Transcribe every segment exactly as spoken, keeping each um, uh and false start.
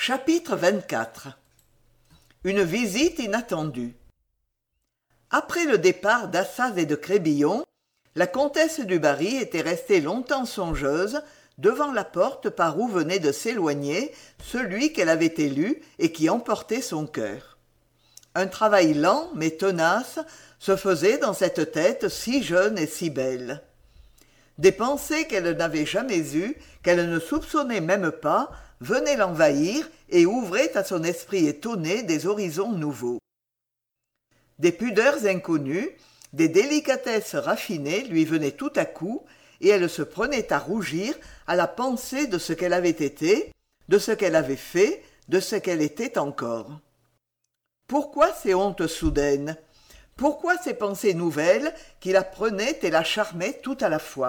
Chapitre vingt-quatre. Une visite inattendue. Après le départ d'Assaz et de Crébillon, la comtesse du Barry était restée longtemps songeuse devant la porte par où venait de s'éloigner celui qu'elle avait élu et qui emportait son cœur. Un travail lent mais tenace se faisait dans cette tête si jeune et si belle. Des pensées qu'elle n'avait jamais eues, qu'elle ne soupçonnait même pas, venaient l'envahir et ouvraient à son esprit étonné des horizons nouveaux. Des pudeurs inconnues, des délicatesses raffinées lui venaient tout à coup, et elle se prenait à rougir à la pensée de ce qu'elle avait été, de ce qu'elle avait fait, de ce qu'elle était encore. Pourquoi ces hontes soudaines ? Pourquoi ces pensées nouvelles qui la prenaient et la charmaient tout à la fois ?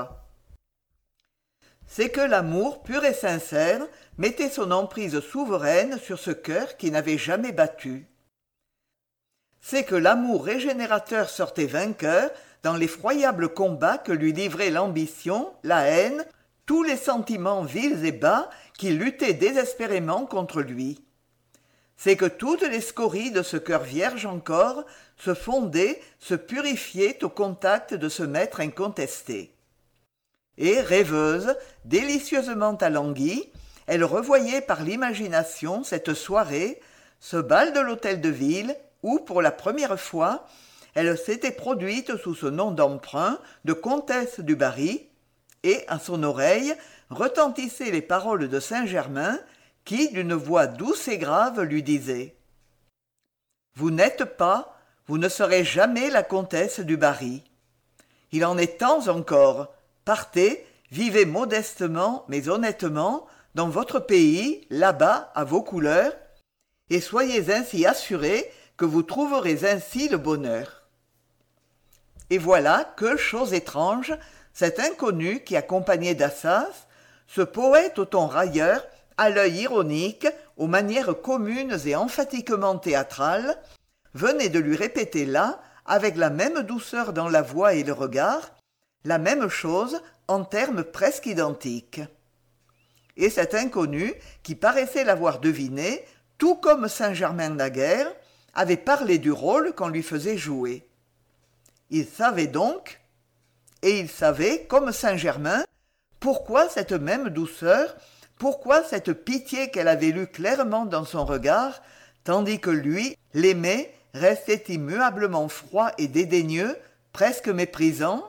C'est que l'amour pur et sincère mettait son emprise souveraine sur ce cœur qui n'avait jamais battu. C'est que l'amour régénérateur sortait vainqueur dans l'effroyable combat que lui livraient l'ambition, la haine, tous les sentiments vils et bas qui luttaient désespérément contre lui. C'est que toutes les scories de ce cœur vierge encore se fondaient, se purifiaient au contact de ce maître incontesté. Et, rêveuse, délicieusement alanguie, elle revoyait par l'imagination cette soirée, ce bal de l'hôtel de ville, où, pour la première fois, elle s'était produite sous ce nom d'emprunt de comtesse du Barry, et, à son oreille, retentissaient les paroles de Saint-Germain, qui, d'une voix douce et grave, lui disait « Vous n'êtes pas, vous ne serez jamais la comtesse du Barry. Il en est temps encore. Partez, vivez modestement mais honnêtement dans votre pays, là-bas, à vos couleurs, et soyez ainsi assurés que vous trouverez ainsi le bonheur. » Et voilà que, chose étrange, cet inconnu qui accompagnait Dassaz, ce poète au ton railleur, à l'œil ironique, aux manières communes et emphatiquement théâtrales, venait de lui répéter là, avec la même douceur dans la voix et le regard, la même chose en termes presque identiques. Et cet inconnu, qui paraissait l'avoir deviné, tout comme Saint-Germain naguère, avait parlé du rôle qu'on lui faisait jouer. Il savait donc, et il savait, comme Saint-Germain, pourquoi cette même douceur, pourquoi cette pitié qu'elle avait lue clairement dans son regard, tandis que lui, l'aimait, restait immuablement froid et dédaigneux, presque méprisant.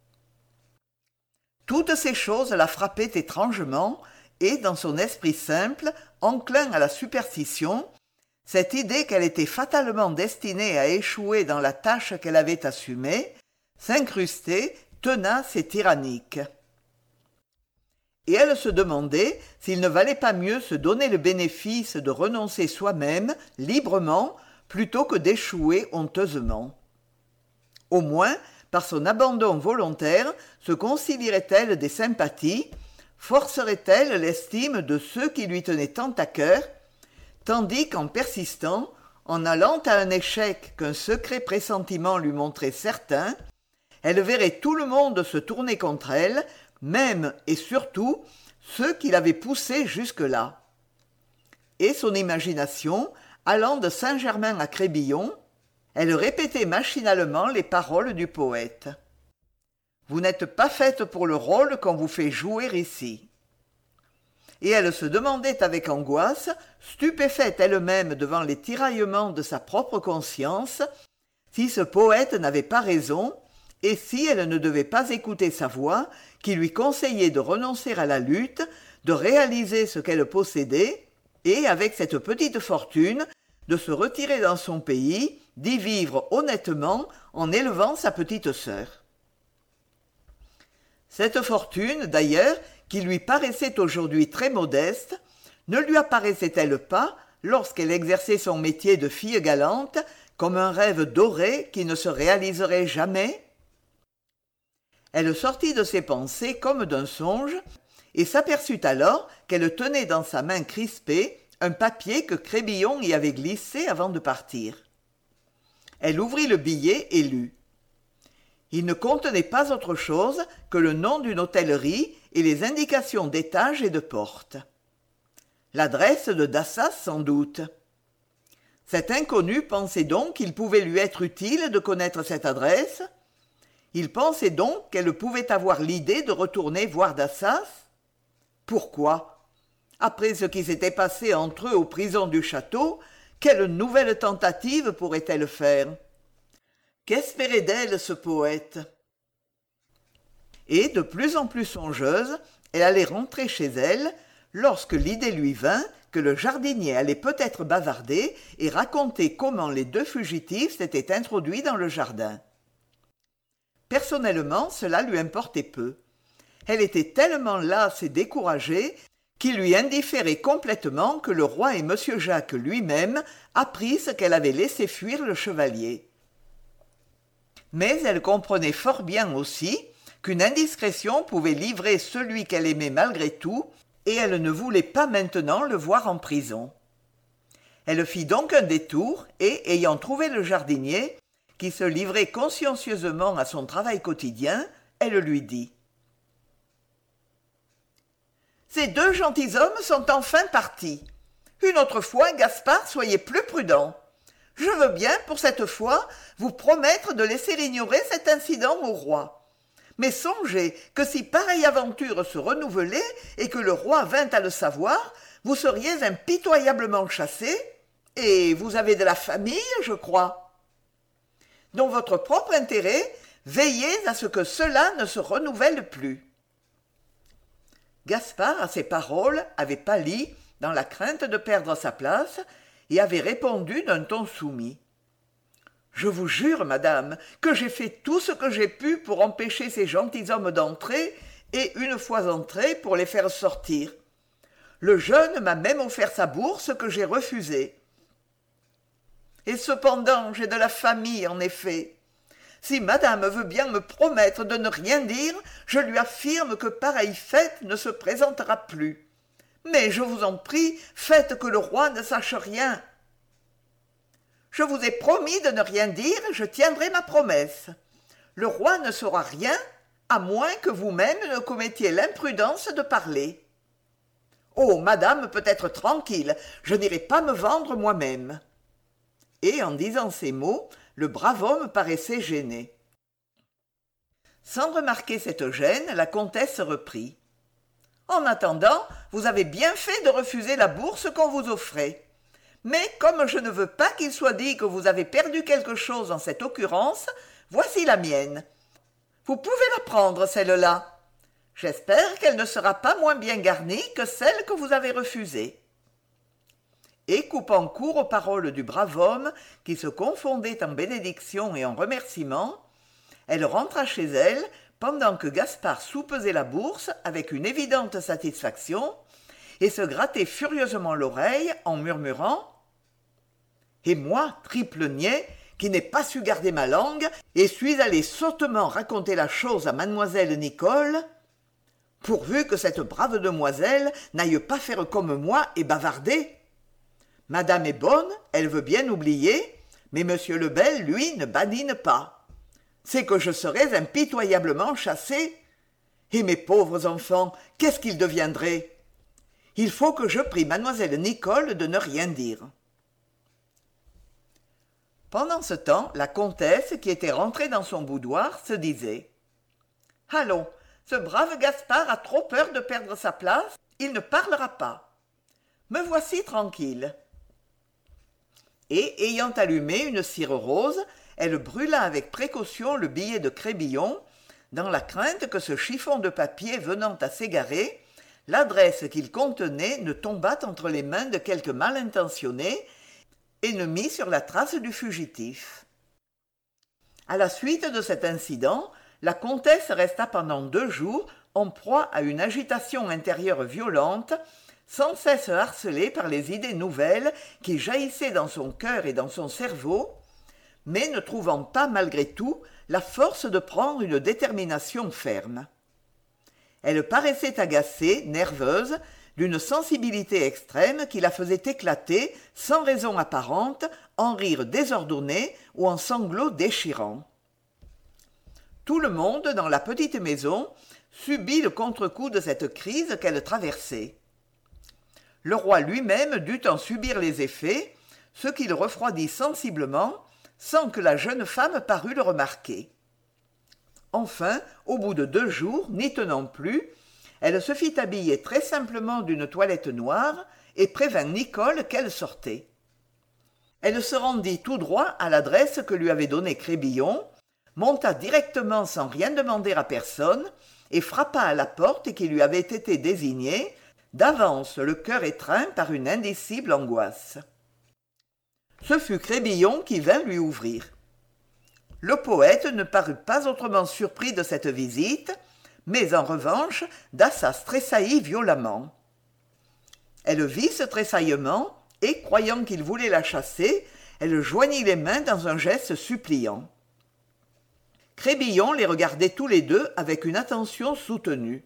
Toutes ces choses la frappaient étrangement, et, dans son esprit simple, enclin à la superstition, cette idée qu'elle était fatalement destinée à échouer dans la tâche qu'elle avait assumée, s'incrustait, tenace et tyrannique. Et elle se demandait s'il ne valait pas mieux se donner le bénéfice de renoncer soi-même, librement, plutôt que d'échouer honteusement. Au moins, par son abandon volontaire, se concilierait-elle des sympathies, forcerait-elle l'estime de ceux qui lui tenaient tant à cœur, tandis qu'en persistant, en allant à un échec qu'un secret pressentiment lui montrait certain, elle verrait tout le monde se tourner contre elle, même et surtout ceux qui l'avaient poussée jusque-là. Et son imagination, allant de Saint-Germain à Crébillon, elle répétait machinalement les paroles du poète. « Vous n'êtes pas faite pour le rôle qu'on vous fait jouer ici. » Et elle se demandait avec angoisse, stupéfaite elle-même devant les tiraillements de sa propre conscience, si ce poète n'avait pas raison, et si elle ne devait pas écouter sa voix qui lui conseillait de renoncer à la lutte, de réaliser ce qu'elle possédait, et, avec cette petite fortune, de se retirer dans son pays, d'y vivre honnêtement en élevant sa petite sœur. Cette fortune, d'ailleurs, qui lui paraissait aujourd'hui très modeste, ne lui apparaissait-elle pas, lorsqu'elle exerçait son métier de fille galante, comme un rêve doré qui ne se réaliserait jamais ? Elle sortit de ses pensées comme d'un songe, et s'aperçut alors qu'elle tenait dans sa main crispée un papier que Crébillon y avait glissé avant de partir. Elle ouvrit le billet et lut. Il ne contenait pas autre chose que le nom d'une hôtellerie et les indications d'étage et de porte. L'adresse de Dassas sans doute. Cet inconnu pensait donc qu'il pouvait lui être utile de connaître cette adresse. Il pensait donc qu'elle pouvait avoir l'idée de retourner voir Dassas. Pourquoi? Après ce qui s'était passé entre eux aux prisons du château, quelle nouvelle tentative pourrait-elle faire? Qu'espérait d'elle ce poète? Et, de plus en plus songeuse, elle allait rentrer chez elle, lorsque l'idée lui vint que le jardinier allait peut-être bavarder et raconter comment les deux fugitifs s'étaient introduits dans le jardin. Personnellement, cela lui importait peu. Elle était tellement lasse et découragée qu'il lui indifférait complètement que le roi et monsieur Jacques lui-même apprissent qu'elle avait laissé fuir le chevalier. Mais elle comprenait fort bien aussi qu'une indiscrétion pouvait livrer celui qu'elle aimait malgré tout, et elle ne voulait pas maintenant le voir en prison. Elle fit donc un détour, et, ayant trouvé le jardinier, qui se livrait consciencieusement à son travail quotidien, elle lui dit « Ces deux gentilshommes sont enfin partis. Une autre fois, Gaspard, soyez plus prudent. Je veux bien, pour cette fois, vous promettre de laisser ignorer cet incident au roi. Mais songez que si pareille aventure se renouvelait et que le roi vint à le savoir, vous seriez impitoyablement chassé, et vous avez de la famille, je crois. Dans votre propre intérêt, veillez à ce que cela ne se renouvelle plus. » Gaspard, à ces paroles, avait pâli, dans la crainte de perdre sa place, et avait répondu d'un ton soumis. Je vous jure, madame, que j'ai fait tout ce que j'ai pu pour empêcher ces gentilshommes d'entrer, et une fois entrés, pour les faire sortir. Le jeune m'a même offert sa bourse que j'ai refusée. Et cependant, j'ai de la famille, en effet. Si madame veut bien me promettre de ne rien dire, je lui affirme que pareille fête ne se présentera plus. Mais je vous en prie, faites que le roi ne sache rien. Je vous ai promis de ne rien dire, je tiendrai ma promesse. Le roi ne saura rien, à moins que vous-même ne commettiez l'imprudence de parler. Oh, madame peut être tranquille, je n'irai pas me vendre moi-même. » Et en disant ces mots, le brave homme paraissait gêné. Sans remarquer cette gêne, la comtesse reprit. « En attendant, vous avez bien fait de refuser la bourse qu'on vous offrait. Mais comme je ne veux pas qu'il soit dit que vous avez perdu quelque chose en cette occurrence, voici la mienne. Vous pouvez la prendre, celle-là. J'espère qu'elle ne sera pas moins bien garnie que celle que vous avez refusée. » Et coupant court aux paroles du brave homme, qui se confondait en bénédictions et en remerciements, elle rentra chez elle, pendant que Gaspard soupesait la bourse avec une évidente satisfaction, et se grattait furieusement l'oreille en murmurant « Et moi, triple niais, qui n'ai pas su garder ma langue, et suis allé sottement raconter la chose à mademoiselle Nicole, pourvu que cette brave demoiselle n'aille pas faire comme moi et bavarder. Madame est bonne, elle veut bien oublier, mais monsieur Lebel, lui, ne badine pas. C'est que je serais impitoyablement chassé. Et mes pauvres enfants, qu'est-ce qu'ils deviendraient? Il faut que je prie mademoiselle Nicole de ne rien dire. » Pendant ce temps, la comtesse, qui était rentrée dans son boudoir, se disait « Allons, ce brave Gaspard a trop peur de perdre sa place, il ne parlera pas. Me voici tranquille. » Et, ayant allumé une cire rose, elle brûla avec précaution le billet de Crébillon, dans la crainte que ce chiffon de papier venant à s'égarer, l'adresse qu'il contenait ne tombât entre les mains de quelque mal intentionné et ne mit sur la trace du fugitif. À la suite de cet incident, la comtesse resta pendant deux jours en proie à une agitation intérieure violente, sans cesse harcelée par les idées nouvelles qui jaillissaient dans son cœur et dans son cerveau, mais ne trouvant pas malgré tout la force de prendre une détermination ferme. Elle paraissait agacée, nerveuse, d'une sensibilité extrême qui la faisait éclater, sans raison apparente, en rires désordonnés ou en sanglots déchirants. Tout le monde, dans la petite maison, subit le contre-coup de cette crise qu'elle traversait. le roi lui-même dut en subir les effets, ce qui le refroidit sensiblement, sans que la jeune femme parût le remarquer. Enfin, au bout de deux jours, n'y tenant plus, elle se fit habiller très simplement d'une toilette noire et prévint Nicole qu'elle sortait. Elle se rendit tout droit à l'adresse que lui avait donnée Crébillon, monta directement sans rien demander à personne et frappa à la porte qui lui avait été désignée, d'avance le cœur étreint par une indicible angoisse. Ce fut Crébillon qui vint lui ouvrir. Le poète ne parut pas autrement surpris de cette visite, mais en revanche Dassas tressaillit violemment. Elle vit ce tressaillement et, croyant qu'il voulait la chasser, elle joignit les mains dans un geste suppliant. Crébillon les regardait tous les deux avec une attention soutenue.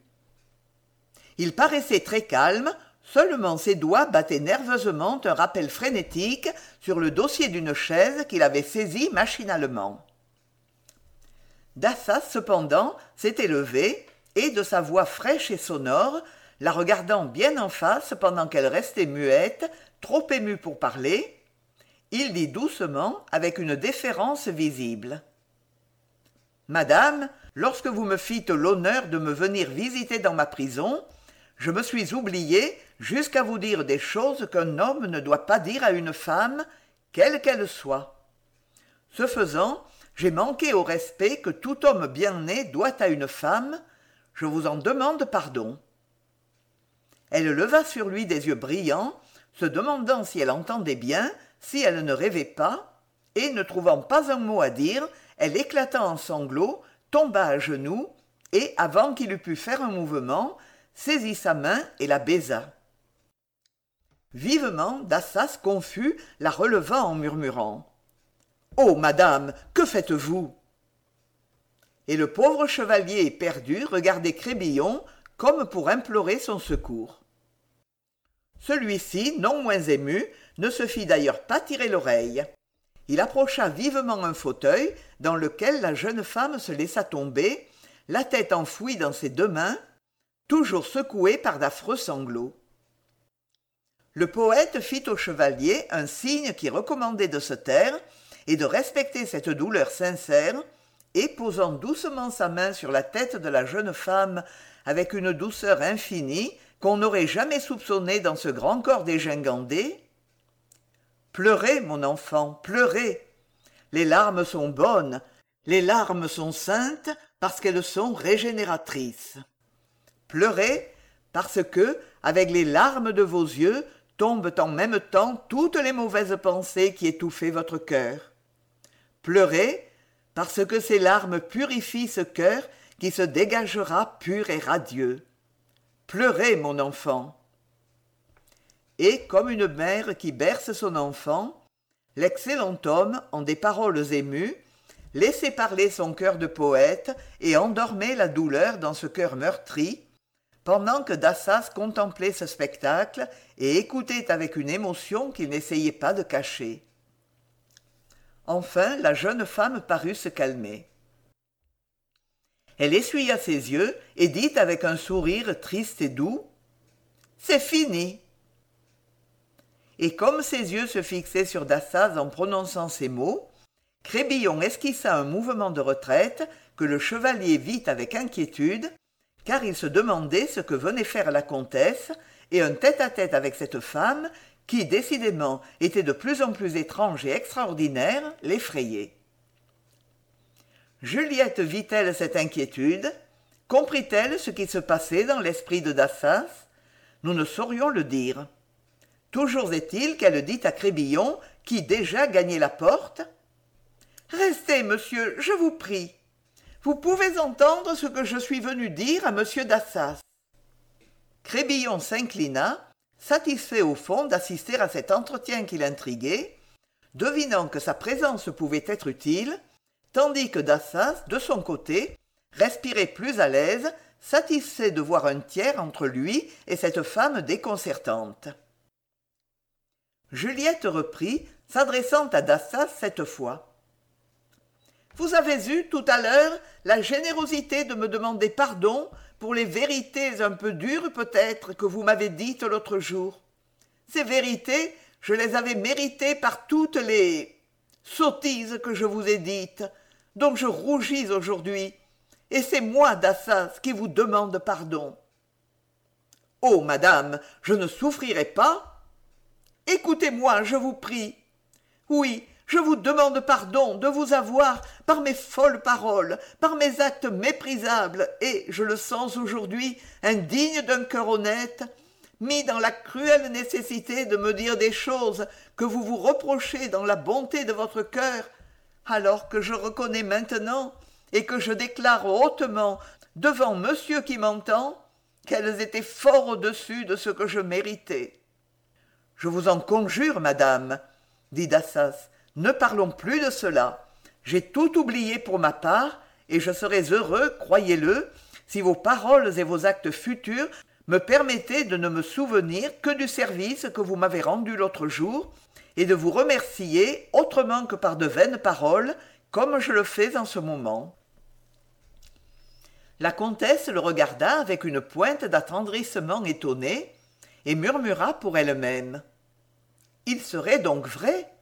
Il paraissait très calme, seulement ses doigts battaient nerveusement un rappel frénétique sur le dossier d'une chaise qu'il avait saisie machinalement. Dassas, cependant, s'était levé et, de sa voix fraîche et sonore, la regardant bien en face pendant qu'elle restait muette, trop émue pour parler, il dit doucement, avec une déférence visible. « Madame, lorsque vous me fîtes l'honneur de me venir visiter dans ma prison, je me suis oublié jusqu'à vous dire des choses qu'un homme ne doit pas dire à une femme, quelle qu'elle soit. Ce faisant, j'ai manqué au respect que tout homme bien né doit à une femme, je vous en demande pardon. » Elle leva sur lui des yeux brillants, se demandant si elle entendait bien, si elle ne rêvait pas, et, ne trouvant pas un mot à dire, elle éclata en sanglots, tomba à genoux, et, avant qu'il eût pu faire un mouvement, saisit sa main et la baisa. Vivement, Dassas, confus, la releva en murmurant « Oh, madame, que faites-vous » Et le pauvre chevalier éperdu regardait Crébillon comme pour implorer son secours. Celui-ci, non moins ému, ne se fit d'ailleurs pas tirer l'oreille. Il approcha vivement un fauteuil dans lequel la jeune femme se laissa tomber, la tête enfouie dans ses deux mains, toujours secouée par d'affreux sanglots. Le poète fit au chevalier un signe qui recommandait de se taire et de respecter cette douleur sincère, et, posant doucement sa main sur la tête de la jeune femme avec une douceur infinie qu'on n'aurait jamais soupçonnée dans ce grand corps dégingandé, « Pleurez, mon enfant, pleurez. Les larmes sont bonnes, les larmes sont saintes parce qu'elles sont régénératrices. Pleurez parce que, avec les larmes de vos yeux, tombent en même temps toutes les mauvaises pensées qui étouffaient votre cœur. Pleurez parce que ces larmes purifient ce cœur qui se dégagera pur et radieux. Pleurez, mon enfant. » Et, comme une mère qui berce son enfant, l'excellent homme, en des paroles émues, laissait parler son cœur de poète et endormait la douleur dans ce cœur meurtri, pendant que Dassas contemplait ce spectacle et écoutait avec une émotion qu'il n'essayait pas de cacher. Enfin, la jeune femme parut se calmer. Elle essuya ses yeux et dit avec un sourire triste et doux « C'est fini !» Et comme ses yeux se fixaient sur Dassas en prononçant ces mots, Crébillon esquissa un mouvement de retraite que le chevalier vit avec inquiétude, car il se demandait ce que venait faire la comtesse, et un tête-à-tête avec cette femme, qui, décidément, était de plus en plus étrange et extraordinaire, l'effrayait. Juliette vit-elle cette inquiétude? Comprit-elle ce qui se passait dans l'esprit de Dassas? Nous ne saurions le dire. Toujours est-il qu'elle dit à Crébillon, qui déjà gagnait la porte, « Restez, monsieur, je vous prie. Vous pouvez entendre ce que je suis venu dire à monsieur Dassas. » Crébillon s'inclina, satisfait au fond d'assister à cet entretien qui l'intriguait, devinant que sa présence pouvait être utile, tandis que Dassas, de son côté, respirait plus à l'aise, satisfait de voir un tiers entre lui et cette femme déconcertante. Juliette reprit, s'adressant à Dassas cette fois. « Vous avez eu, tout à l'heure, la générosité de me demander pardon pour les vérités un peu dures peut-être que vous m'avez dites l'autre jour. Ces vérités, je les avais méritées par toutes les sottises que je vous ai dites, dont je rougis aujourd'hui, et c'est moi, Dassas, qui vous demande pardon. Oh, madame, je ne souffrirai pas. Écoutez-moi, je vous prie. Oui, je vous demande pardon de vous avoir, par mes folles paroles, par mes actes méprisables et, je le sens aujourd'hui, indigne d'un cœur honnête, mis dans la cruelle nécessité de me dire des choses que vous vous reprochez dans la bonté de votre cœur, alors que je reconnais maintenant et que je déclare hautement devant monsieur qui m'entend qu'elles étaient fort au-dessus de ce que je méritais. Je vous en conjure, madame, dit Dassas, ne parlons plus de cela. J'ai tout oublié pour ma part, et je serais heureux, croyez-le, si vos paroles et vos actes futurs me permettaient de ne me souvenir que du service que vous m'avez rendu l'autre jour, et de vous remercier autrement que par de vaines paroles, comme je le fais en ce moment. La comtesse le regarda avec une pointe d'attendrissement étonné, et murmura pour elle-même. Il serait donc vrai?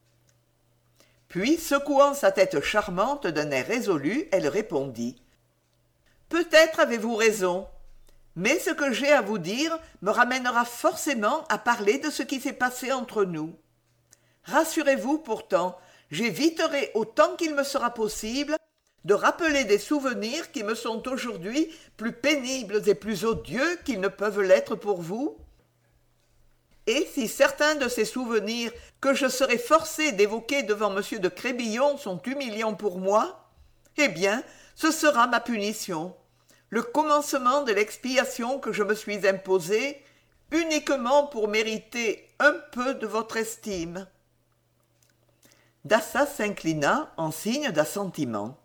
Puis, secouant sa tête charmante d'un air résolu, elle répondit. Peut-être avez-vous raison, mais ce que j'ai à vous dire me ramènera forcément à parler de ce qui s'est passé entre nous. Rassurez-vous pourtant, j'éviterai autant qu'il me sera possible de rappeler des souvenirs qui me sont aujourd'hui plus pénibles et plus odieux qu'ils ne peuvent l'être pour vous. Et si certains de ces souvenirs que je serai forcé d'évoquer devant monsieur de Crébillon sont humiliants pour moi, eh bien, ce sera ma punition, le commencement de l'expiation que je me suis imposée, uniquement pour mériter un peu de votre estime. Dassas s'inclina en signe d'assentiment.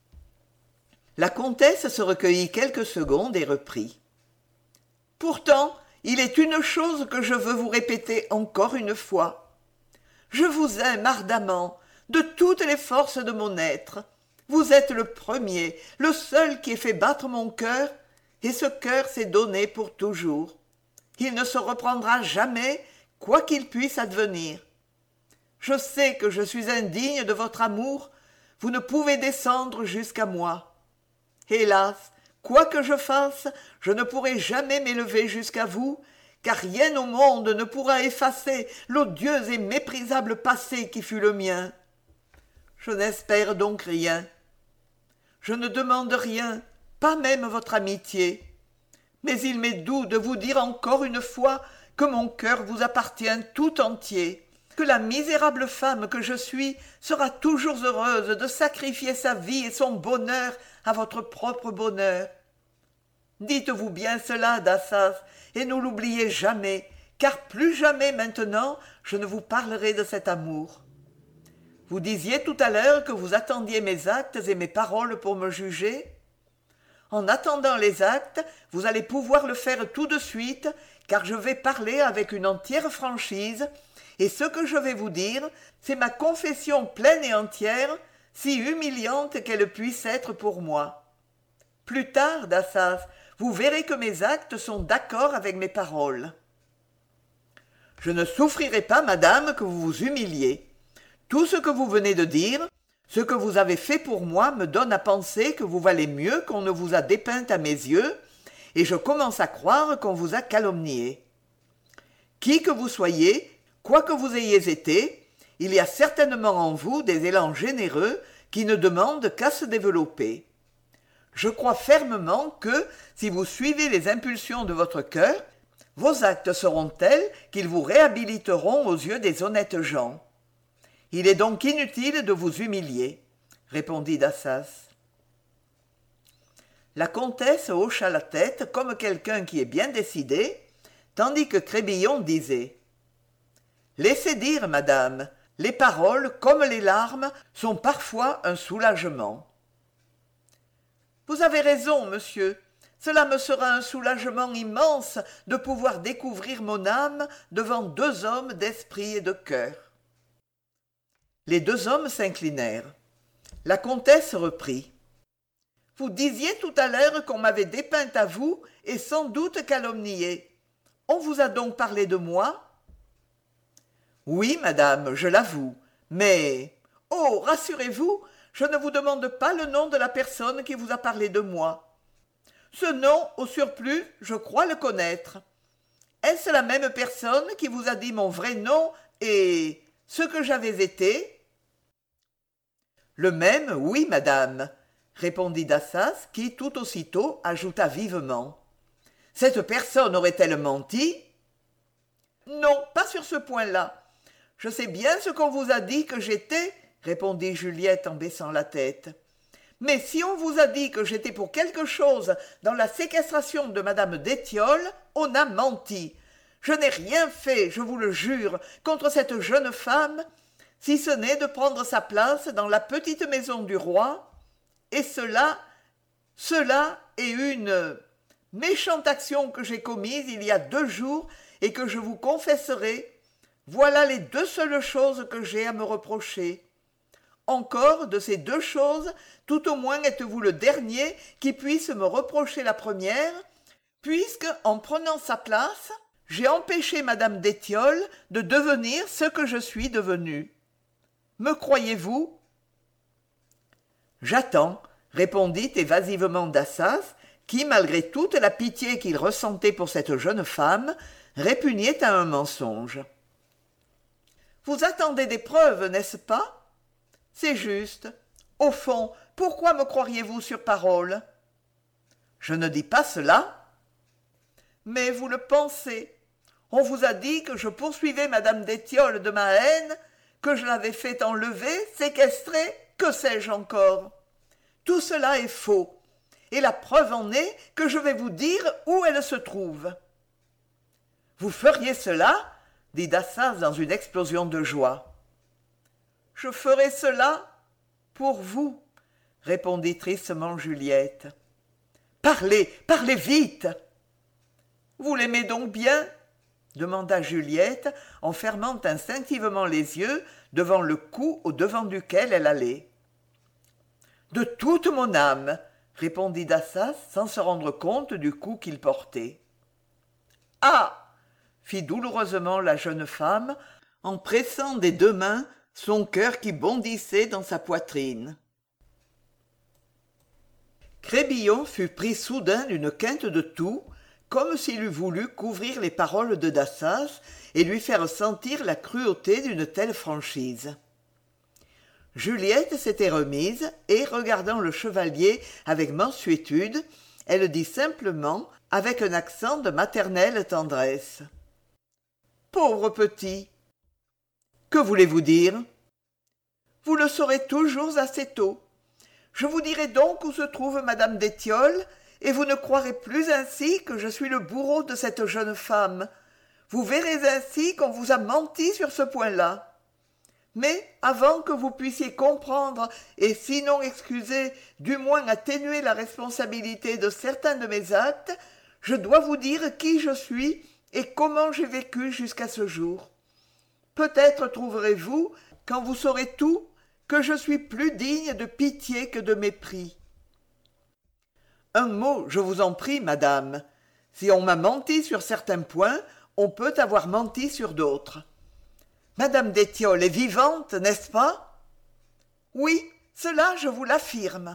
La comtesse se recueillit quelques secondes et reprit. « Pourtant, il est une chose que je veux vous répéter encore une fois. Je vous aime ardemment, de toutes les forces de mon être. Vous êtes le premier, le seul qui ait fait battre mon cœur, et ce cœur s'est donné pour toujours. Il ne se reprendra jamais, quoi qu'il puisse advenir. Je sais que je suis indigne de votre amour, vous ne pouvez descendre jusqu'à moi. Hélas, quoi que je fasse, je ne pourrai jamais m'élever jusqu'à vous, car rien au monde ne pourra effacer l'odieux et méprisable passé qui fut le mien. Je n'espère donc rien. Je ne demande rien, pas même votre amitié. Mais il m'est doux de vous dire encore une fois que mon cœur vous appartient tout entier, que la misérable femme que je suis sera toujours heureuse de sacrifier sa vie et son bonheur à votre propre bonheur. Dites-vous bien cela, Dassas, et ne l'oubliez jamais, car plus jamais maintenant je ne vous parlerai de cet amour. Vous disiez tout à l'heure que vous attendiez mes actes et mes paroles pour me juger. En attendant les actes, vous allez pouvoir le faire tout de suite, car je vais parler avec une entière franchise, et ce que je vais vous dire, c'est ma confession pleine et entière, si humiliante qu'elle puisse être pour moi. Plus tard, Dassas, vous verrez que mes actes sont d'accord avec mes paroles. Je ne souffrirai pas, madame, que vous vous humiliez. Tout ce que vous venez de dire, ce que vous avez fait pour moi me donne à penser que vous valez mieux qu'on ne vous a dépeinte à mes yeux, et je commence à croire qu'on vous a calomnié. Qui que vous soyez, quoi que vous ayez été, il y a certainement en vous des élans généreux qui ne demandent qu'à se développer. Je crois fermement que, si vous suivez les impulsions de votre cœur, vos actes seront tels qu'ils vous réhabiliteront aux yeux des honnêtes gens. Il est donc inutile de vous humilier, répondit Dassas. La comtesse hocha la tête comme quelqu'un qui est bien décidé, tandis que Crébillon disait « Laissez dire, madame, les paroles, comme les larmes, sont parfois un soulagement. » Vous avez raison, monsieur. Cela me sera un soulagement immense de pouvoir découvrir mon âme devant deux hommes d'esprit et de cœur. Les deux hommes s'inclinèrent. La comtesse reprit. « Vous disiez tout à l'heure qu'on m'avait dépeinte à vous et sans doute calomniée. On vous a donc parlé de moi ? Oui, madame, je l'avoue. Mais... Oh, rassurez-vous, je ne vous demande pas le nom de la personne qui vous a parlé de moi. Ce nom, au surplus, je crois le connaître. Est-ce la même personne qui vous a dit mon vrai nom et ce que j'avais été? Le même, oui, madame, répondit Dassas, qui, tout aussitôt, ajouta vivement. Cette personne aurait-elle menti? Non, pas sur ce point-là. Je sais bien ce qu'on vous a dit que j'étais, répondit Juliette en baissant la tête. Mais si on vous a dit que j'étais pour quelque chose dans la séquestration de madame d'Étiole, on a menti. Je n'ai rien fait, je vous le jure, contre cette jeune femme, si ce n'est de prendre sa place dans la petite maison du roi, et cela, cela est une méchante action que j'ai commise il y a deux jours et que je vous confesserai. Voilà les deux seules choses que j'ai à me reprocher. Encore, de ces deux choses, tout au moins êtes-vous le dernier qui puisse me reprocher la première, puisque, en prenant sa place, j'ai empêché madame d'Étiole de devenir ce que je suis devenu. Me croyez-vous? J'attends, répondit évasivement Dassas, qui, malgré toute la pitié qu'il ressentait pour cette jeune femme, répugnait à un mensonge. Vous attendez des preuves, n'est-ce pas? C'est juste. Au fond, pourquoi me croiriez-vous sur parole? Je ne dis pas cela. Mais vous le pensez. On vous a dit que je poursuivais madame d'Étiole de ma haine, que je l'avais fait enlever, séquestrer, que sais-je encore? Tout cela est faux, et la preuve en est que je vais vous dire où elle se trouve. Vous feriez cela? Dit Dassas dans une explosion de joie. Je ferai cela pour vous, répondit tristement Juliette. Parlez, parlez vite. Vous l'aimez donc bien? Demanda Juliette en fermant instinctivement les yeux devant le cou au devant duquel elle allait. De toute mon âme, répondit Dassas sans se rendre compte du coup qu'il portait. Ah! Fit douloureusement la jeune femme en pressant des deux mains son cœur qui bondissait dans sa poitrine. Crébillon fut pris soudain d'une quinte de toux, comme s'il eût voulu couvrir les paroles de Dassas et lui faire sentir la cruauté d'une telle franchise. Juliette s'était remise et, regardant le chevalier avec mansuétude, elle dit simplement, avec un accent de maternelle tendresse. « Pauvre petit ! Que voulez-vous dire ? Vous le saurez toujours assez tôt. Je vous dirai donc où se trouve madame d'Étiole, et vous ne croirez plus ainsi que je suis le bourreau de cette jeune femme. Vous verrez ainsi qu'on vous a menti sur ce point-là. Mais avant que vous puissiez comprendre, et sinon excuser, du moins atténuer la responsabilité de certains de mes actes, je dois vous dire qui je suis et comment j'ai vécu jusqu'à ce jour. Peut-être trouverez-vous, quand vous saurez tout, que je suis plus digne de pitié que de mépris. Un mot, je vous en prie, madame. Si on m'a menti sur certains points, on peut avoir menti sur d'autres. Madame d'Étiole est vivante, n'est-ce pas? Oui, cela je vous l'affirme.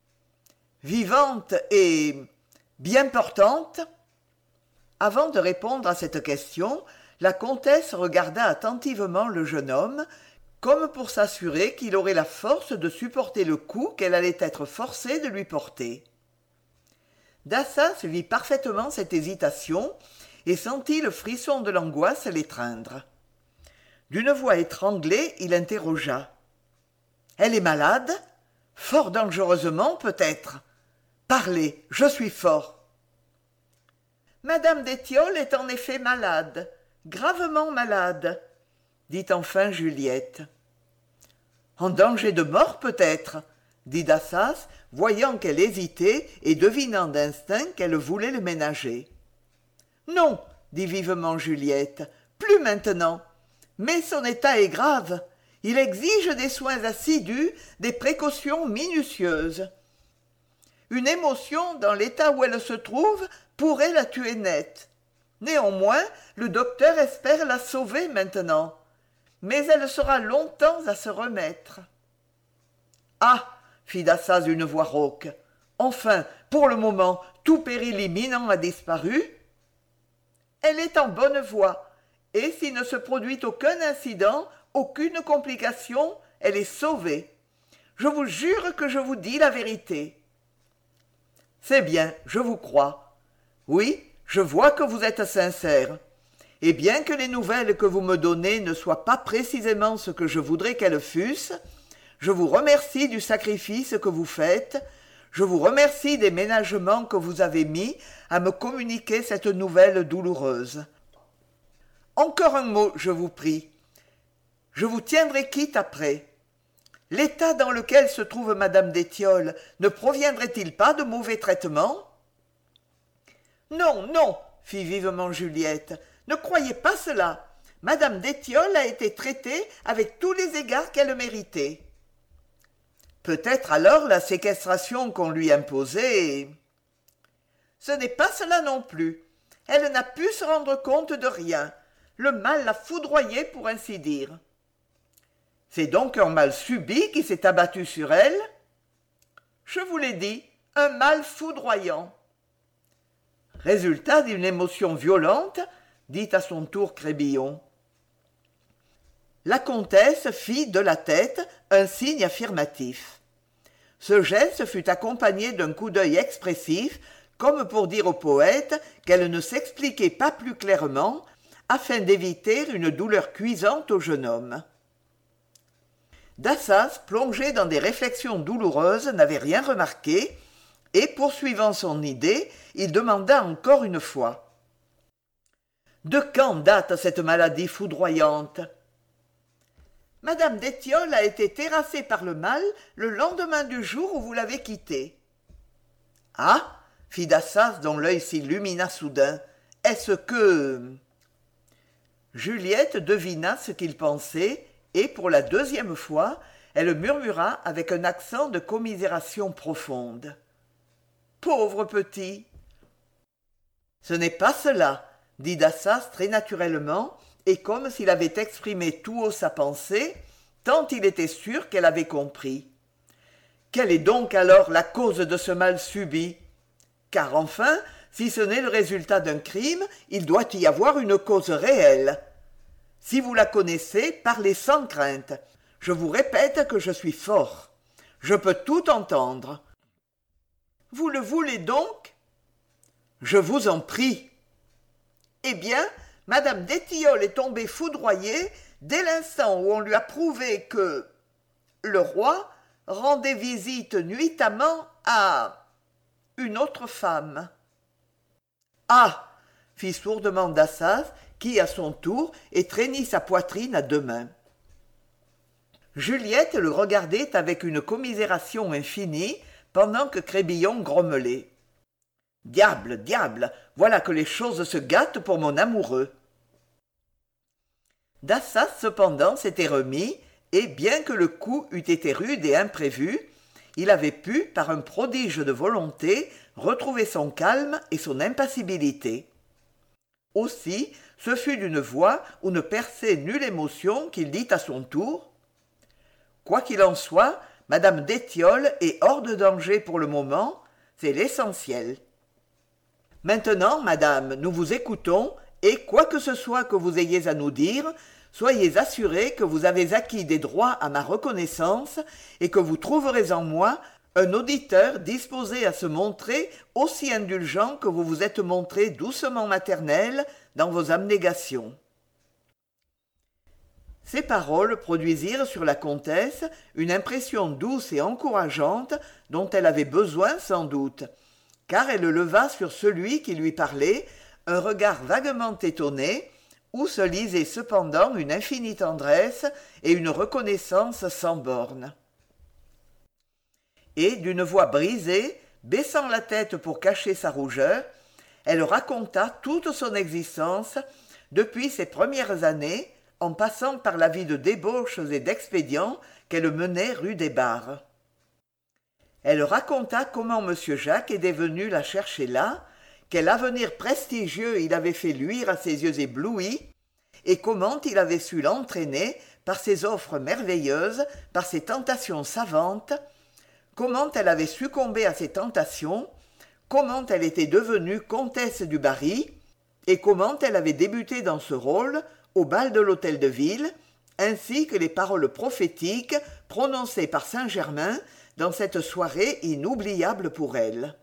Vivante et bien portante? Avant de répondre à cette question, la comtesse regarda attentivement le jeune homme, comme pour s'assurer qu'il aurait la force de supporter le coup qu'elle allait être forcée de lui porter. Dassas vit parfaitement cette hésitation et sentit le frisson de l'angoisse l'étreindre. D'une voix étranglée, il interrogea. « Elle est malade? Fort dangereusement, peut-être. Parlez, je suis fort. » Madame d'Étiole est en effet malade, gravement malade, dit enfin Juliette. En danger de mort, peut-être, dit Dassas, voyant qu'elle hésitait et devinant d'instinct qu'elle voulait le ménager. Non, dit vivement Juliette, plus maintenant. Mais son état est grave. Il exige des soins assidus, des précautions minutieuses. Une émotion, dans l'état où elle se trouve, pourrait la tuer net. Néanmoins, le docteur espère la sauver maintenant. mais elle sera longtemps à se remettre. »« Ah !» fit Dassaz d'une voix rauque. « Enfin, pour le moment, tout péril imminent a disparu ?»« Elle est en bonne voie, et s'il ne se produit aucun incident, aucune complication, elle est sauvée. Je vous jure que je vous dis la vérité. »« C'est bien, je vous crois. Oui, je vois que vous êtes sincère. Et bien que les nouvelles que vous me donnez ne soient pas précisément ce que je voudrais qu'elles fussent, je vous remercie du sacrifice que vous faites, je vous remercie des ménagements que vous avez mis à me communiquer cette nouvelle douloureuse. Encore un mot, je vous prie. Je vous tiendrai quitte après. L'état dans lequel se trouve madame d'Étiolles ne proviendrait-il pas de mauvais traitements ? » ?»« Non, non, » fit vivement Juliette, « ne croyez pas cela. Madame d'Étiolles a été traitée avec tous les égards qu'elle méritait. » »« Peut-être alors la séquestration qu'on lui imposait. »« Ce n'est pas cela non plus. Elle n'a pu se rendre compte de rien. Le mal l'a foudroyée, pour ainsi dire. » »« C'est donc un mal subi qui s'est abattu sur elle ? » ?»« Je vous l'ai dit, un mal foudroyant. » »« Résultat d'une émotion violente, dit à son tour Crébillon. La comtesse fit de la tête un signe affirmatif. Ce geste fut accompagné d'un coup d'œil expressif, comme pour dire au poète qu'elle ne s'expliquait pas plus clairement, afin d'éviter une douleur cuisante au jeune homme. Dassaz, plongé dans des réflexions douloureuses, n'avait rien remarqué, et, poursuivant son idée, il demanda encore une fois. « De quand date cette maladie foudroyante ?»« Madame d'Étiolles a été terrassée par le mal le lendemain du jour où vous l'avez quittée. »« Ah !» fit Dassaz, dont l'œil s'illumina soudain. « Est-ce que... » Juliette devina ce qu'il pensait, et, pour la deuxième fois, elle murmura avec un accent de commisération profonde. « Pauvre petit !»« Ce n'est pas cela, » dit Dassaz très naturellement, et comme s'il avait exprimé tout haut sa pensée, tant il était sûr qu'elle avait compris. « Quelle est donc alors la cause de ce mal subi ? Car enfin, si ce n'est le résultat d'un crime, il doit y avoir une cause réelle. Si vous la connaissez, parlez sans crainte. Je vous répète que je suis fort. Je peux tout entendre. »« Vous le voulez donc ? » ?»« Je vous en prie. » »« Eh bien, madame d'Étiolles est tombée foudroyée dès l'instant où on lui a prouvé que le roi rendait visite nuitamment à une autre femme. »« Ah !» fit sourdement Dassaz, qui, à son tour, étreignit sa poitrine à deux mains. Juliette le regardait avec une commisération infinie, pendant que Crébillon grommelait. « Diable, diable, voilà que les choses se gâtent pour mon amoureux !» Dassaz, cependant, s'était remis, et, bien que le coup eût été rude et imprévu, il avait pu, par un prodige de volonté, retrouver son calme et son impassibilité. Aussi, ce fut d'une voix où ne perçait nulle émotion qu'il dit à son tour « Quoi qu'il en soit, madame d'Étiolles est hors de danger pour le moment, c'est l'essentiel. Maintenant, madame, nous vous écoutons, et quoi que ce soit que vous ayez à nous dire, soyez assurée que vous avez acquis des droits à ma reconnaissance et que vous trouverez en moi un auditeur disposé à se montrer aussi indulgent que vous vous êtes montré doucement maternel dans vos abnégations. » Ces paroles produisirent sur la comtesse une impression douce et encourageante dont elle avait besoin sans doute, car elle leva sur celui qui lui parlait un regard vaguement étonné, où se lisait cependant une infinie tendresse et une reconnaissance sans bornes. Et, d'une voix brisée, baissant la tête pour cacher sa rougeur, elle raconta toute son existence, depuis ses premières années, en passant par la vie de débauches et d'expédients qu'elle menait rue des Barres. Elle raconta comment M. Jacques était venu la chercher là, quel avenir prestigieux il avait fait luire à ses yeux éblouis, et comment il avait su l'entraîner par ses offres merveilleuses, par ses tentations savantes, comment elle avait succombé à ses tentations, comment elle était devenue comtesse du Barry, et comment elle avait débuté dans ce rôle au bal de l'hôtel de ville, ainsi que les paroles prophétiques prononcées par Saint-Germain dans cette soirée inoubliable pour elle.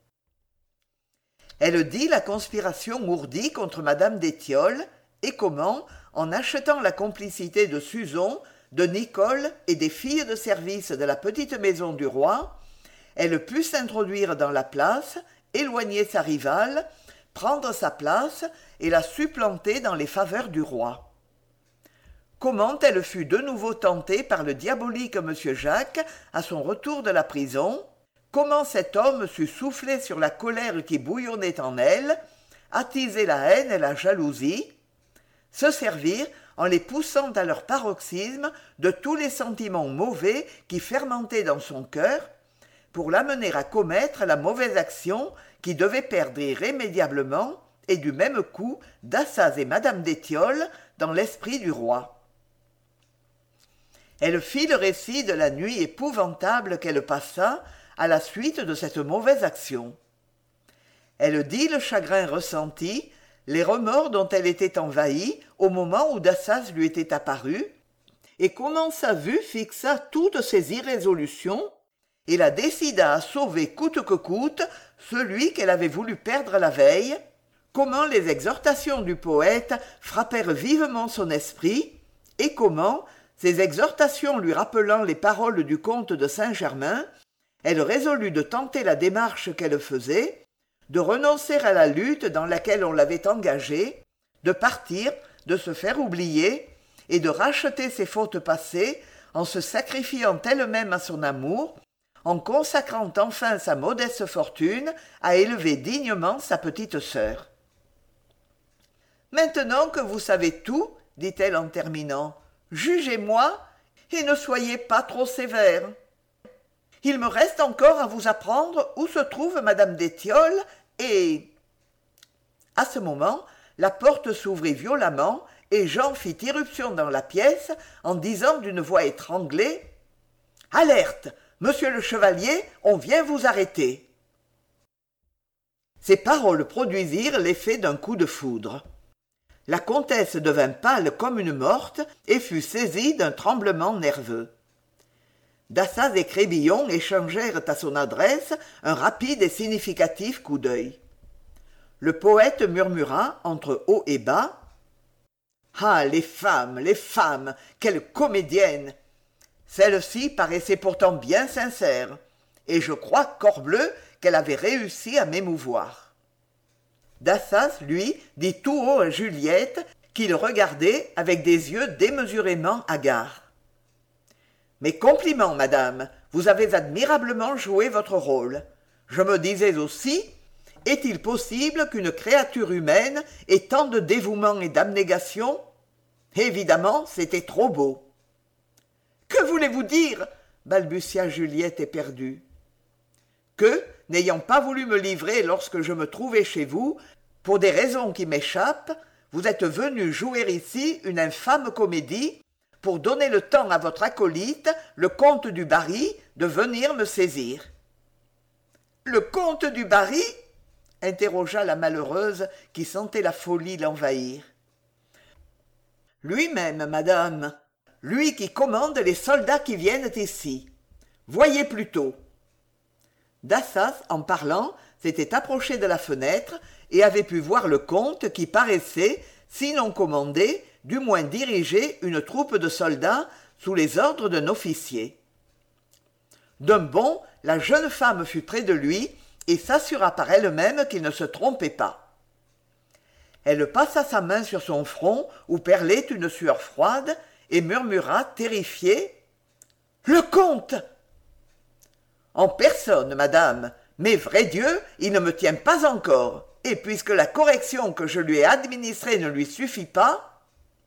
Elle dit la conspiration ourdie contre madame d'Étiolles, et comment, en achetant la complicité de Suzon, de Nicole et des filles de service de la petite maison du roi, elle put s'introduire dans la place, éloigner sa rivale, prendre sa place et la supplanter dans les faveurs du roi. Comment elle fut de nouveau tentée par le diabolique monsieur Jacques à son retour de la prison, comment cet homme sut souffler sur la colère qui bouillonnait en elle, attiser la haine et la jalousie, se servir, en les poussant à leur paroxysme, de tous les sentiments mauvais qui fermentaient dans son cœur, pour l'amener à commettre la mauvaise action qui devait perdre irrémédiablement, et du même coup, Dassaz et madame d'Étiolles dans l'esprit du roi. Elle fit le récit de la nuit épouvantable qu'elle passa à la suite de cette mauvaise action. Elle dit le chagrin ressenti, les remords dont elle était envahie au moment où Dassaz lui était apparu, et comment sa vue fixa toutes ses irrésolutions, et la décida à sauver coûte que coûte celui qu'elle avait voulu perdre la veille, comment les exhortations du poète frappèrent vivement son esprit, et comment, ces exhortations lui rappelant les paroles du comte de Saint-Germain, elle résolut de tenter la démarche qu'elle faisait, de renoncer à la lutte dans laquelle on l'avait engagée, de partir, de se faire oublier, et de racheter ses fautes passées en se sacrifiant elle-même à son amour, en consacrant enfin sa modeste fortune à élever dignement sa petite sœur. « Maintenant que vous savez tout, dit-elle en terminant, jugez-moi et ne soyez pas trop sévère. Il me reste encore à vous apprendre où se trouve madame d'Étiolles et... » À ce moment, la porte s'ouvrit violemment et Jean fit irruption dans la pièce en disant d'une voix étranglée « Alerte! Monsieur le chevalier, on vient vous arrêter !» Ces paroles produisirent l'effet d'un coup de foudre. La comtesse devint pâle comme une morte et fut saisie d'un tremblement nerveux. Dassaz et Crébillon échangèrent à son adresse un rapide et significatif coup d'œil. Le poète murmura entre haut et bas « Ah, les femmes, les femmes, quelles comédiennes ! Celle-ci paraissait pourtant bien sincère, et je crois, corbleu, qu'elle avait réussi à m'émouvoir. » Dassaz, lui, dit tout haut à Juliette, qu'il regardait avec des yeux démesurément hagards. « Mes compliments, madame, vous avez admirablement joué votre rôle. Je me disais aussi, est-il possible qu'une créature humaine ait tant de dévouement et d'abnégation ? Évidemment, c'était trop beau. »« Que voulez-vous dire ?» balbutia Juliette éperdue. « Que, n'ayant pas voulu me livrer lorsque je me trouvais chez vous, pour des raisons qui m'échappent, vous êtes venu jouer ici une infâme comédie pour donner le temps à votre acolyte, le comte du Barry, de venir me saisir. »« Le comte du Barry ?» interrogea la malheureuse qui sentait la folie l'envahir. « Lui-même, madame, lui qui commande les soldats qui viennent ici. Voyez plutôt. » Dassaz, en parlant, s'était approché de la fenêtre et avait pu voir le comte qui paraissait, sinon commander, du moins diriger une troupe de soldats sous les ordres d'un officier. D'un bond, la jeune femme fut près de lui et s'assura par elle-même qu'il ne se trompait pas. Elle passa sa main sur son front où perlait une sueur froide et murmura terrifiée « Le comte !»« En personne, madame, mais vrai Dieu, il ne me tient pas encore, et puisque la correction que je lui ai administrée ne lui suffit pas... »«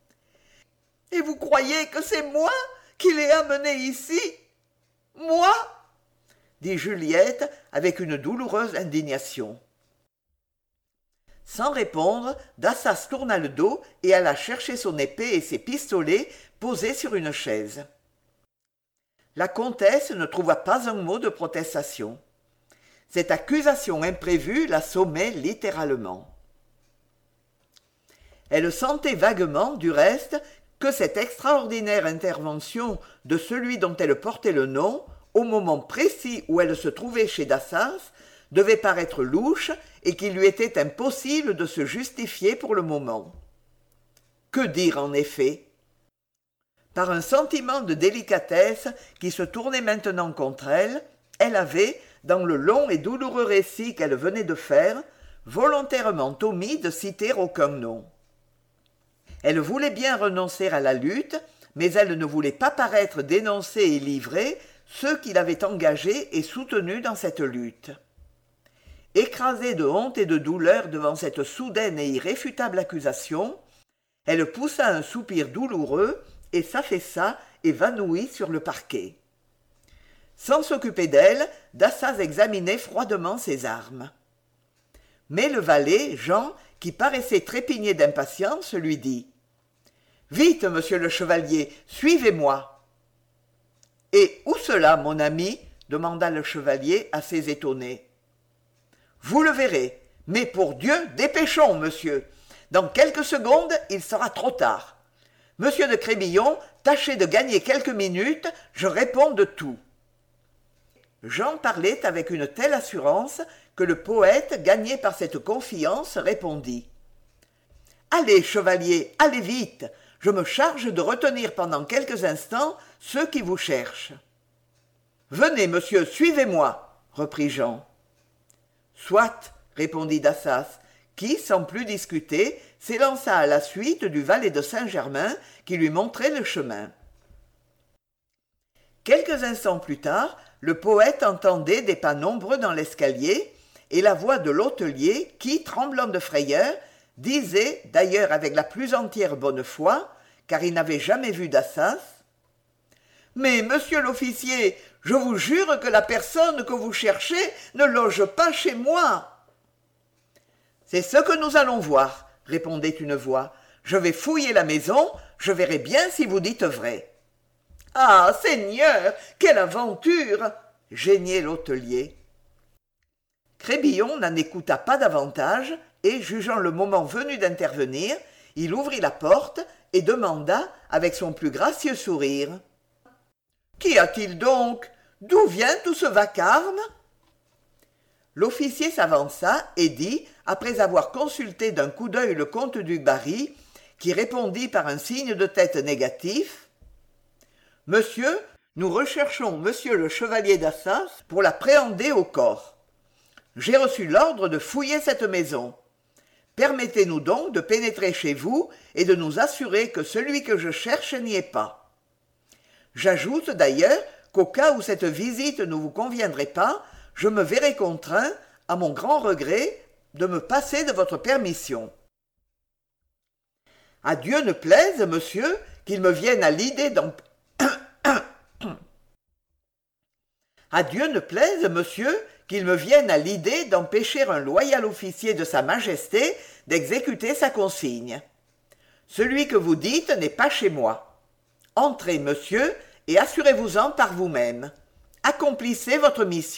Et vous croyez que c'est moi qui l'ai amené ici ? Moi ?» dit Juliette avec une douloureuse indignation. Sans répondre, Dassas tourna le dos et alla chercher son épée et ses pistolets posés sur une chaise. La comtesse ne trouva pas un mot de protestation. Cette accusation imprévue l'assommait littéralement. Elle sentait vaguement, du reste, que cette extraordinaire intervention de celui dont elle portait le nom, au moment précis où elle se trouvait chez Dassas, devait paraître louche et qu'il lui était impossible de se justifier pour le moment. Que dire en effet ? Par un sentiment de délicatesse qui se tournait maintenant contre elle, elle avait, dans le long et douloureux récit qu'elle venait de faire, volontairement omis de citer aucun nom. Elle voulait bien renoncer à la lutte, mais elle ne voulait pas paraître dénoncer et livrer ceux qui l'avaient engagée et soutenue dans cette lutte. Écrasée de honte et de douleur devant cette soudaine et irréfutable accusation, elle poussa un soupir douloureux et s'affaissa évanouie sur le parquet. Sans s'occuper d'elle, Dassas examinait froidement ses armes. Mais le valet, Jean, qui paraissait trépigner d'impatience, lui dit « Vite, monsieur le chevalier, suivez-moi !»« Et où cela, mon ami ?» demanda le chevalier, assez étonné. « Vous le verrez, mais pour Dieu, dépêchons, monsieur. Dans quelques secondes, il sera trop tard. Monsieur de Crébillon, tâchez de gagner quelques minutes, je réponds de tout. » Jean parlait avec une telle assurance que le poète, gagné par cette confiance, répondit « Allez, chevalier, allez vite, je me charge de retenir pendant quelques instants ceux qui vous cherchent. »« Venez, monsieur, suivez-moi, » reprit Jean. « Soit, » répondit Dassas, qui, sans plus discuter, s'élança à la suite du valet de Saint-Germain qui lui montrait le chemin. Quelques instants plus tard, le poète entendait des pas nombreux dans l'escalier et la voix de l'hôtelier qui, tremblant de frayeur, disait, d'ailleurs avec la plus entière bonne foi, car il n'avait jamais vu Dassas, « Mais, monsieur l'officier, je vous jure que la personne que vous cherchez ne loge pas chez moi. » « C'est ce que nous allons voir, » répondait une voix. « Je vais fouiller la maison, je verrai bien si vous dites vrai. »« Ah, Seigneur, quelle aventure !» geignait l'hôtelier. Crébillon n'en écouta pas davantage et, jugeant le moment venu d'intervenir, il ouvrit la porte et demanda avec son plus gracieux sourire « Qu'y a-t-il donc ? D'où vient tout ce vacarme ?» L'officier s'avança et dit, après avoir consulté d'un coup d'œil le comte du Barry, qui répondit par un signe de tête négatif « Monsieur, nous recherchons monsieur le chevalier d'Assas pour l'appréhender au corps. J'ai reçu l'ordre de fouiller cette maison. Permettez-nous donc de pénétrer chez vous et de nous assurer que celui que je cherche n'y est pas. J'ajoute d'ailleurs qu'au cas où cette visite ne vous conviendrait pas, je me verrai contraint, à mon grand regret, de me passer de votre permission. À Dieu ne plaise, monsieur, qu'il me vienne à l'idée d'en... À Dieu ne plaise, monsieur, qu'il me vienne à l'idée d'empêcher un loyal officier de Sa Majesté d'exécuter sa consigne. Celui que vous dites n'est pas chez moi. Entrez, monsieur, et assurez-vous-en par vous-même. Accomplissez votre mission. »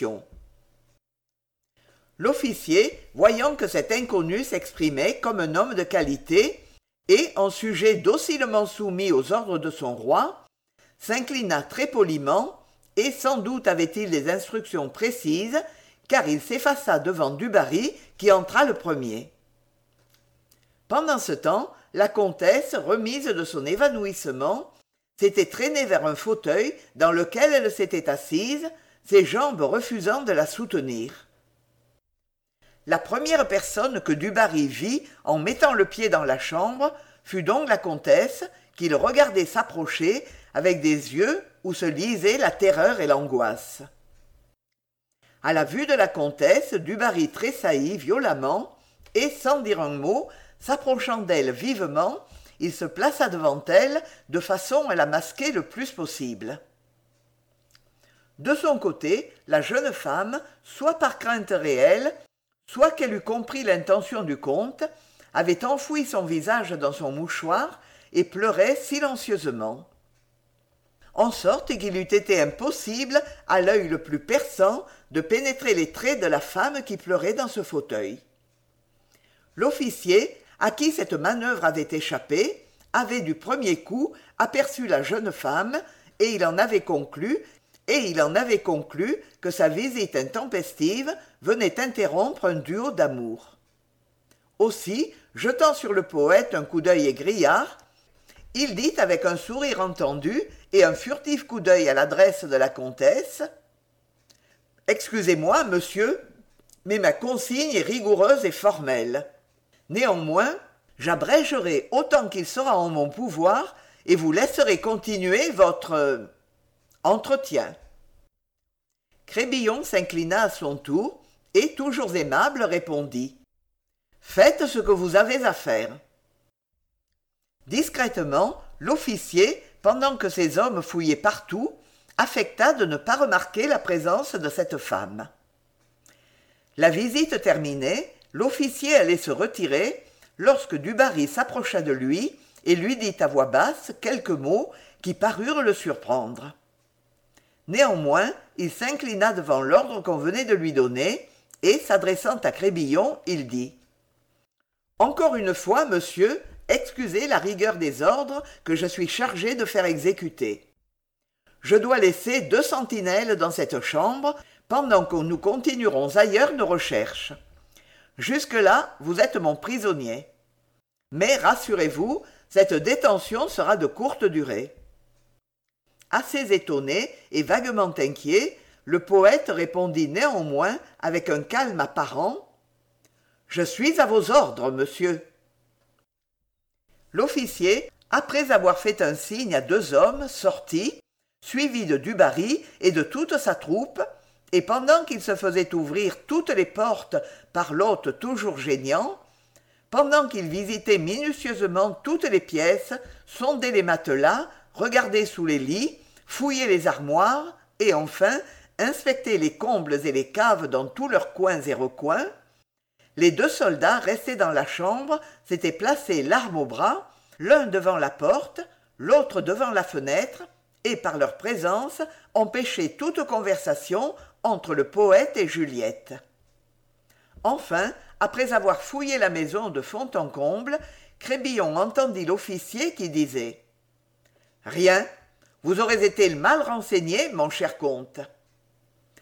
L'officier, voyant que cet inconnu s'exprimait comme un homme de qualité et en sujet docilement soumis aux ordres de son roi, s'inclina très poliment et sans doute avait-il des instructions précises, car il s'effaça devant du Barry qui entra le premier. Pendant ce temps, la comtesse, remise de son évanouissement, s'était traînée vers un fauteuil dans lequel elle s'était assise, ses jambes refusant de la soutenir. La première personne que du Barry vit en mettant le pied dans la chambre fut donc la comtesse, qui le regardait s'approcher avec des yeux où se lisaient la terreur et l'angoisse. À la vue de la comtesse, du Barry tressaillit violemment et, sans dire un mot, s'approchant d'elle vivement, il se plaça devant elle de façon à la masquer le plus possible. De son côté, la jeune femme, soit par crainte réelle, soit qu'elle eût compris l'intention du comte, avait enfoui son visage dans son mouchoir et pleurait silencieusement. En sorte qu'il eût été impossible, à l'œil le plus perçant, de pénétrer les traits de la femme qui pleurait dans ce fauteuil. L'officier, à qui cette manœuvre avait échappé, avait du premier coup aperçu la jeune femme, et il en avait conclu et il en avait conclu que sa visite intempestive venait interrompre un duo d'amour. Aussi, jetant sur le poète un coup d'œil égrillard, il dit avec un sourire entendu et un furtif coup d'œil à l'adresse de la comtesse « Excusez-moi, monsieur, mais ma consigne est rigoureuse et formelle. Néanmoins, j'abrégerai autant qu'il sera en mon pouvoir et vous laisserai continuer votre euh, entretien. » Crébillon s'inclina à son tour et, toujours aimable, répondit « Faites ce que vous avez à faire. » Discrètement, l'officier, pendant que ses hommes fouillaient partout, affecta de ne pas remarquer la présence de cette femme. La visite terminée, l'officier allait se retirer lorsque Dubarry s'approcha de lui et lui dit à voix basse quelques mots qui parurent le surprendre. Néanmoins, il s'inclina devant l'ordre qu'on venait de lui donner et, s'adressant à Crébillon, il dit « Encore une fois, monsieur, excusez la rigueur des ordres que je suis chargé de faire exécuter. Je dois laisser deux sentinelles dans cette chambre pendant que nous continuerons ailleurs nos recherches. Jusque-là, vous êtes mon prisonnier. Mais rassurez-vous, cette détention sera de courte durée. » Assez étonné et vaguement inquiet, le poète répondit néanmoins avec un calme apparent « Je suis à vos ordres, monsieur. » L'officier, après avoir fait un signe à deux hommes, sortit, suivi de Dubarry et de toute sa troupe, et pendant qu'il se faisait ouvrir toutes les portes par l'hôte toujours geignant, pendant qu'il visitait minutieusement toutes les pièces, sondait les matelas, regardait sous les lits, fouillait les armoires, et enfin inspectait les combles et les caves dans tous leurs coins et recoins, les deux soldats restés dans la chambre s'étaient placés l'arme au bras, l'un devant la porte, l'autre devant la fenêtre, et par leur présence empêchaient toute conversation entre le poète et Juliette. Enfin, après avoir fouillé la maison de fond en comble, Crébillon entendit l'officier qui disait « Rien, vous aurez été mal renseigné, mon cher comte. »« Demi-tour »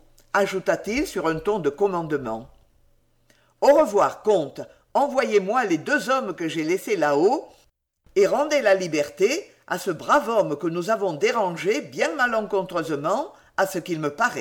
ajouta-t-il sur un ton de commandement. « Au revoir, comte, envoyez-moi les deux hommes que j'ai laissés là-haut et rendez la liberté à ce brave homme que nous avons dérangé bien malencontreusement, à ce qu'il me paraît. »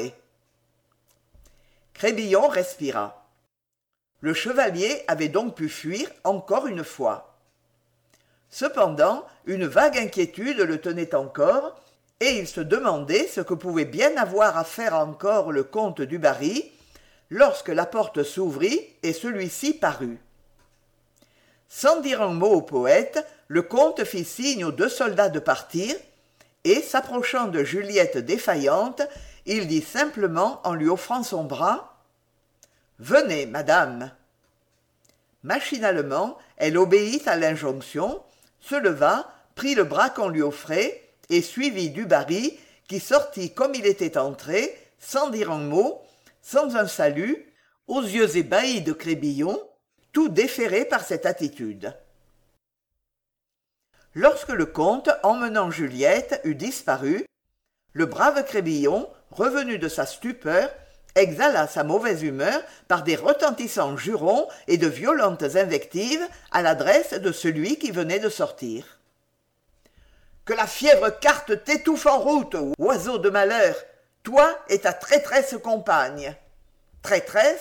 Crébillon respira. Le chevalier avait donc pu fuir encore une fois. Cependant, une vague inquiétude le tenait encore, et il se demandait ce que pouvait bien avoir à faire encore le comte Dubarry, lorsque la porte s'ouvrit et celui-ci parut. Sans dire un mot au poète, le comte fit signe aux deux soldats de partir, et, s'approchant de Juliette défaillante, il dit simplement en lui offrant son bras « Venez, madame !» Machinalement, elle obéit à l'injonction, se leva, prit le bras qu'on lui offrait, et suivit Dubarry, qui sortit comme il était entré, sans dire un mot, sans un salut, aux yeux ébahis de Crébillon, tout déféré par cette attitude. Lorsque le comte, emmenant Juliette, eut disparu, le brave Crébillon, revenu de sa stupeur, exhala sa mauvaise humeur par des retentissants jurons et de violentes invectives à l'adresse de celui qui venait de sortir. « Que la fièvre carte t'étouffe en route, oiseau de malheur, toi et ta traîtresse compagne. » Traîtresse ?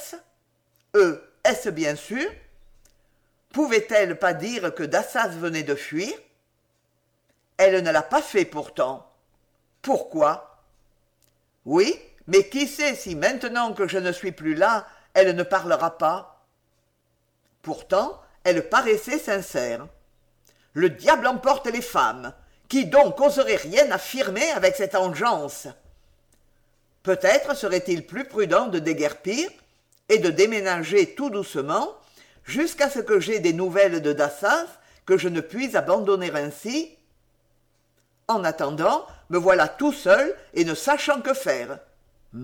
Euh, est-ce bien sûr ? Pouvait-elle pas dire que Dassaz venait de fuir ? Elle ne l'a pas fait pourtant. Pourquoi ? Oui, mais qui sait si maintenant que je ne suis plus là, elle ne parlera pas ? Pourtant, elle paraissait sincère. Le diable emporte les femmes. Qui donc oserait rien affirmer avec cette engeance ? Peut-être serait-il plus prudent de déguerpir ? et de déménager tout doucement jusqu'à ce que j'aie des nouvelles de Dassaz que je ne puis abandonner ainsi. En attendant, me voilà tout seul et ne sachant que faire. Mordieu !»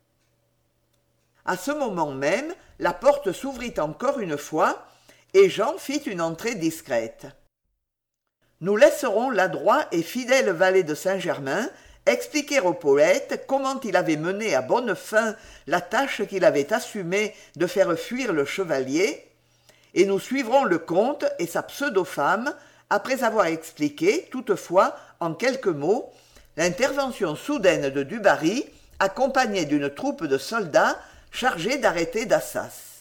À ce moment même, la porte s'ouvrit encore une fois, et Jean fit une entrée discrète. Nous laisserons l'adroit et fidèle valet de Saint-Germain expliquer au poète comment il avait mené à bonne fin la tâche qu'il avait assumée de faire fuir le chevalier, et nous suivrons le comte et sa pseudo-femme après avoir expliqué, toutefois, en quelques mots, l'intervention soudaine de Dubarry, accompagnée d'une troupe de soldats chargés d'arrêter Dassaz.